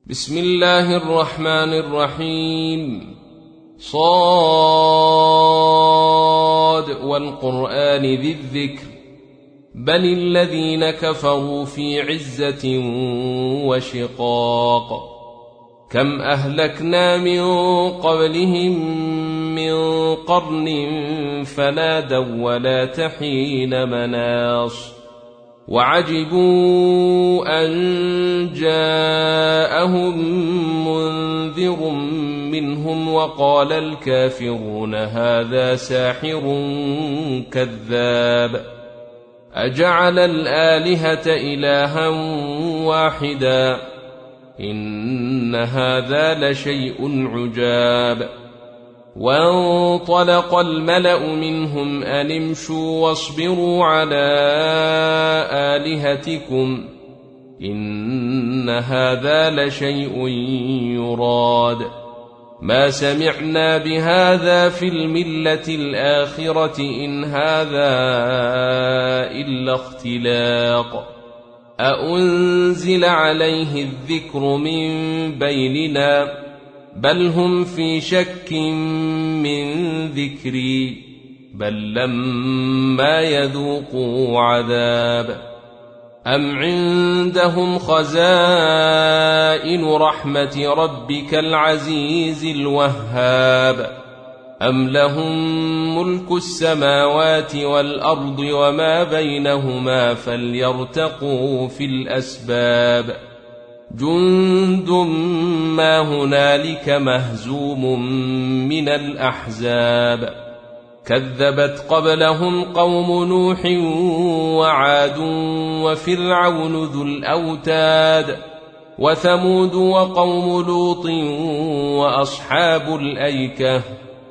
بسم الله الرحمن الرحيم. صاد والقرآن ذي الذكر بل الذين كفروا في عزة وشقاق. كم أهلكنا من قبلهم من قرن فنادوا ولا تحين مناص وعجبوا أن جاءهم منذر منهم وقال الكافرون هذا ساحر كذاب أجعل الآلهة إلها واحدا إن هذا لشيء عجاب. وانطلق الملأ منهم أن امشوا واصبروا على آلهتكم إن هذا لشيء يراد ما سمعنا بهذا في الملة الآخرة إن هذا إلا اختلاق أأنزل عليه الذكر من بيننا بل هم في شك من ذكري بل لما يذوقوا عذاب. أم عندهم خزائن رحمة ربك العزيز الوهاب أم لهم ملك السماوات والأرض وما بينهما فليرتقوا في الأسباب. جند ما هنالك مهزوم من الأحزاب كذبت قبلهم قوم نوح وعاد وفرعون ذو الأوتاد وثمود وقوم لوط وأصحاب الأيكة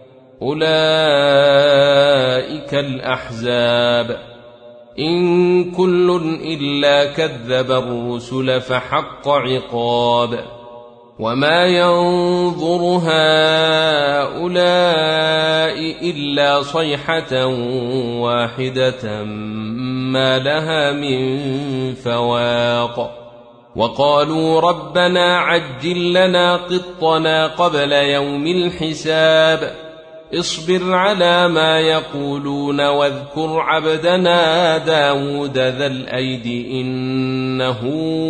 أولئك الأحزاب. إن كل إلا كذب الرسل فحق عقاب. وما ينظر هؤلاء إلا صيحة واحدة ما لها من فواق. وقالوا ربنا عجل لنا قطنا قبل يوم الحساب اصبر على ما يقولون واذكر عبدنا داود ذا الأيد إنه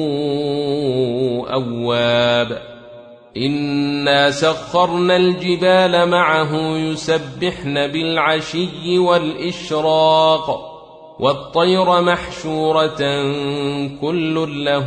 أواب. إنا سخرنا الجبال معه يسبحن بالعشي والإشراق والطير محشورة كل له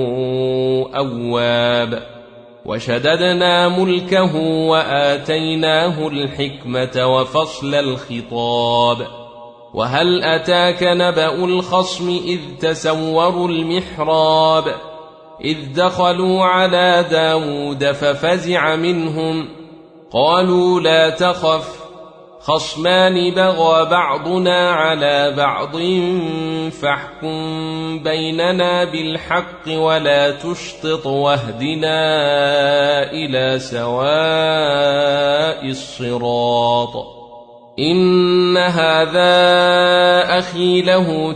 أواب. وشددنا ملكه وآتيناه الحكمة وفصل الخطاب. وهل أتاك نبأ الخصم إذ تسوروا المحراب إذ دخلوا على داود ففزع منهم قالوا لا تخف خصمان بغى بعضنا على بعض فاحكم بيننا بالحق ولا تشطط واهدنا إلى سواء الصراط. إن هذا أخي له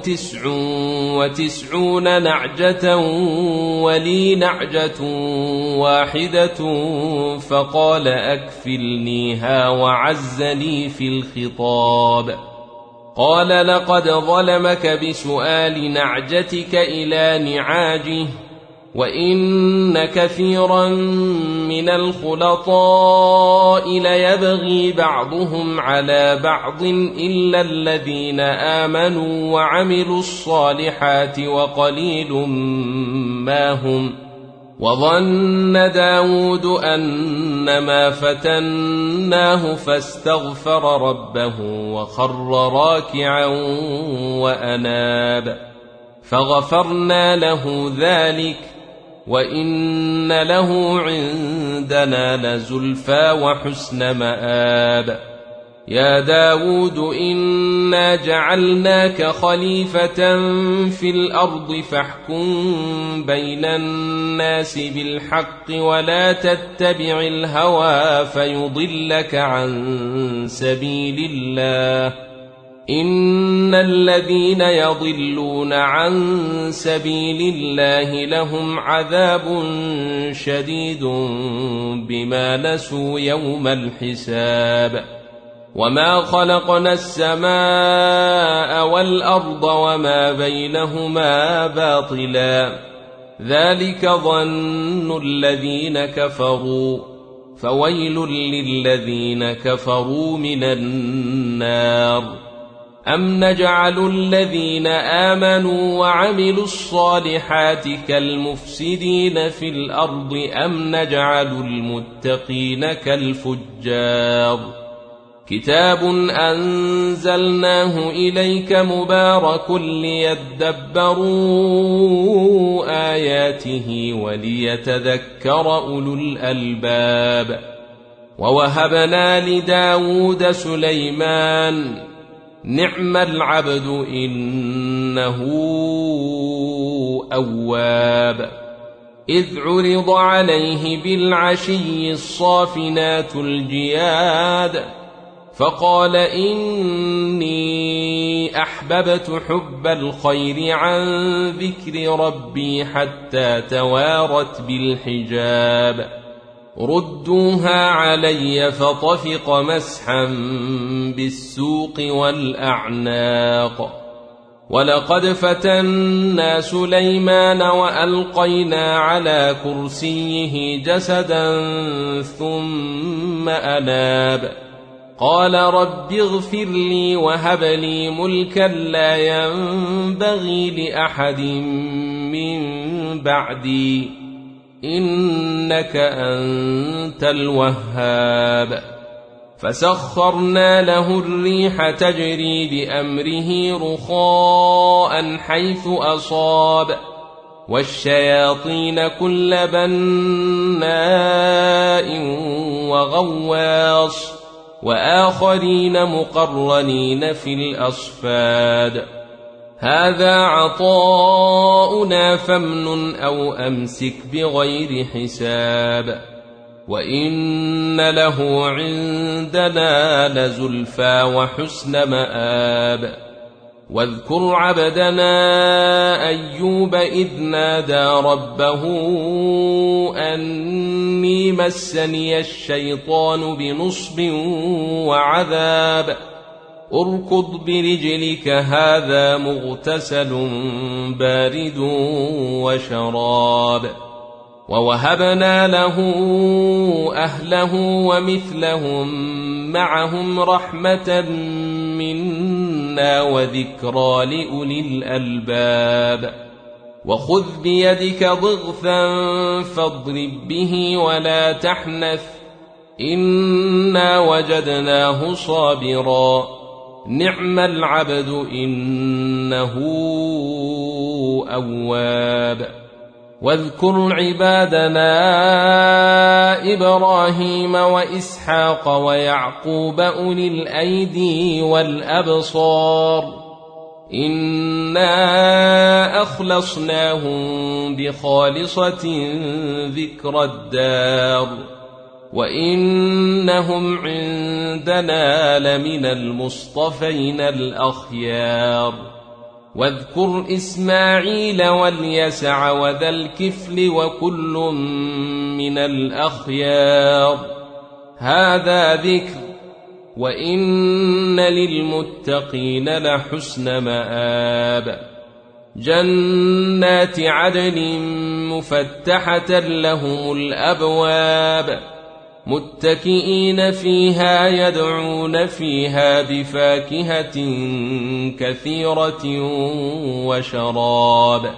99 نعجة ولي نعجة واحدة فقال أكفلنيها وعزني في الخطاب. قال لقد ظلمك بسؤال نعجتك إلى نعاجه وإن كثيرا من الخلطاء ليبغي بعضهم على بعض إلا الذين آمنوا وعملوا الصالحات وقليل ما هم. وظن داود أنما فتناه فاستغفر ربه وخر راكعا وأناب فغفرنا له ذلك وإن له عندنا لزلفى وحسن مآب. يا داود إنا جعلناك خليفة في الأرض فاحكم بين الناس بالحق ولا تتبع الهوى فيضلك عن سبيل الله إن الذين يضلون عن سبيل الله لهم عذاب شديد بما نسوا يوم الحساب وما خلقنا السماء والأرض وما بينهما باطلا ذلك ظن الذين كفروا فويل للذين كفروا من النار أم نجعل الذين آمنوا وعملوا الصالحات كالمفسدين في الأرض أم نجعل المتقين كالفجار كتاب أنزلناه إليك مبارك ليدبروا آياته وليتذكر أولو الألباب ووهبنا لداود سليمان نعم العبد إنه أواب إذ عرض عليه بالعشي الصافنات الجياد فقال إني أحببت حب الخير عن ذكر ربي حتى توارت بالحجاب ردوها علي فطفق مسحا بالسوق والأعناق ولقد فتنا سليمان وألقينا على كرسيه جسدا ثم أناب قال رب اغفر لي وهب لي ملكا لا ينبغي لأحد من بعدي إنك أنت الوهاب فسخرنا له الريح تجري بأمره رخاء حيث أصاب والشياطين كل بناء وغواص وآخرين مقرنين في الأصفاد هذا عطاؤنا فامنن أو أمسك بغير حساب وإن له عندنا لزلفى وحسن مآب واذكر عبدنا أيوب إذ نادى ربه أني مسني الشيطان بنصب وعذاب اركض برجلك هذا مغتسل بارد وشراب ووهبنا له أهله ومثلهم معهم رحمة منا وذكرى لأولي الألباب وخذ بيدك ضغثا فاضرب به ولا تحنث إنا وجدناه صابرا نعم العبد إنه أواب واذكر عبادنا إبراهيم وإسحاق ويعقوب أولي الأيدي والأبصار إنا أخلصناهم بخالصة ذكر الدار وإنهم عندنا لمن المصطفين الأخيار واذكر إسماعيل واليسع وذا الكفل وكل من الأخيار هذا ذكر وإن للمتقين لحسن مآب جنات عدن مفتحة لهم الأبواب متكئين فيها يدعون فيها بفاكهة كثيرة وشراب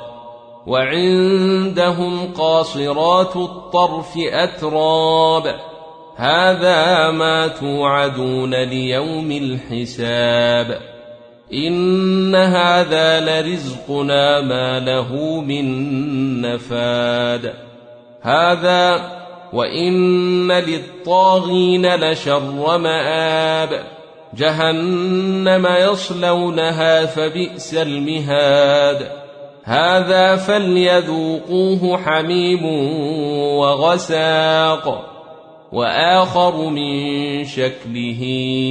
وعندهم قاصرات الطرف أتراب هذا ما توعدون ليوم الحساب إن هذا لرزقنا ما له من نفاد هذا وإن للطاغين لشر مآب جهنم يصلونها فبئس المهاد هذا فليذوقوه حميم وغساق وآخر من شكله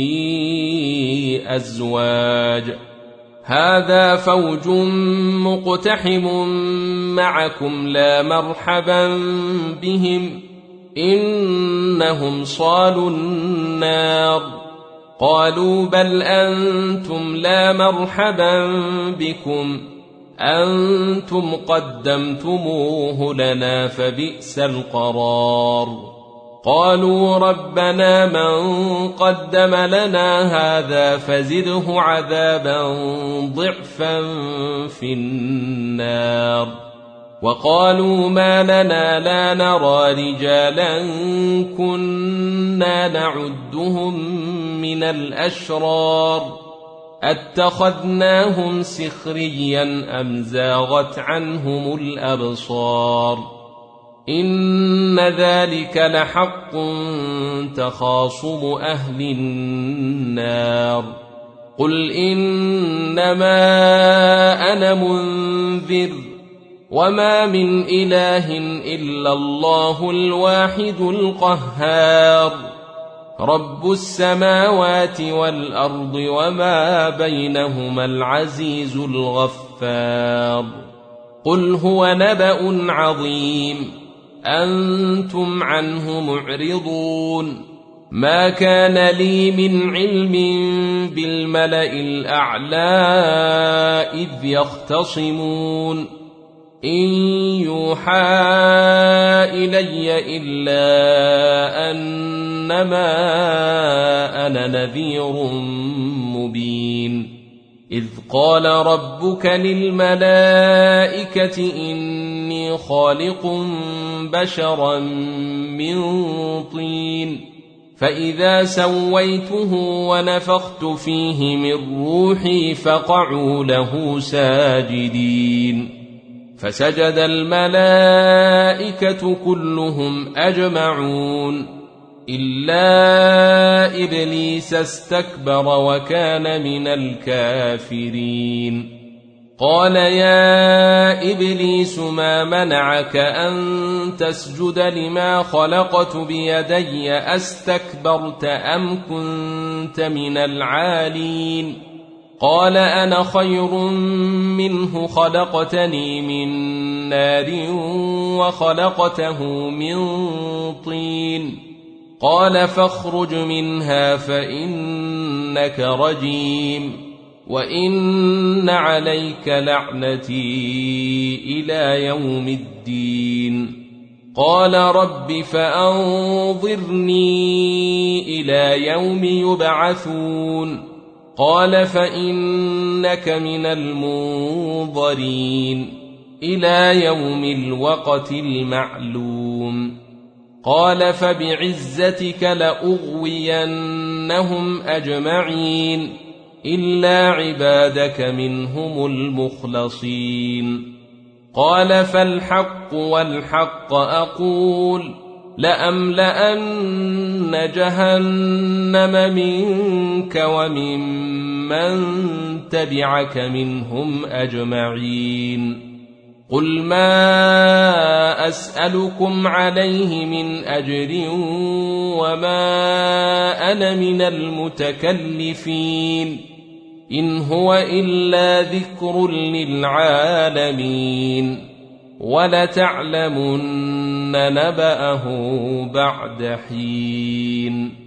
أزواج هذا فوج مقتحم معكم لا مرحبا بهم إنهم صالوا النار قالوا بل أنتم لا مرحبا بكم أنتم قدمتموه لنا فبئس القرار قالوا ربنا من قدم لنا هذا فزده عذابا ضعفا في النار وقالوا ما لنا لا نرى رجالا كنا نعدهم من الأشرار أتخذناهم سخريا أم زاغت عنهم الأبصار إن ذلك لحق تخاصم أهل النار قل إنما أنا منذر وما من إله إلا الله الواحد القهار رب السماوات والأرض وما بينهما العزيز الغفار قل هو نبأ عظيم أنتم عنه معرضون ما كان لي من علم بالملأ الأعلى إذ يختصمون إن يوحى إلي إلا أنما أنا نذير مبين إذ قال ربك للملائكة إني خالق بشرا من طين فإذا سويته ونفخت فيه من روحي فقعوا له ساجدين فسجد الملائكة كلهم أجمعون إلا إبليس استكبر وكان من الكافرين قال يا إبليس ما منعك أن تسجد لما خلقت بيدي أستكبرت أم كنت من العالين قال أنا خير منه خلقتني من نار وخلقته من طين قال فاخرج منها فإنك رجيم وإن عليك لعنتي إلى يوم الدين قال رب فأنظرني إلى يوم يبعثون قال فإنك من المنظرين إلى يوم الوقت المعلوم قال فبعزتك لأغوينهم أجمعين إلا عبادك منهم المخلصين قال فالحق والحق أقول لأملأن جهنم منك وممن تبعك منهم أجمعين قل ما أسألكم عليه من أجر وما أنا من المتكلفين إن هو إلا ذكر للعالمين ولتعلمن نبأه بعد حين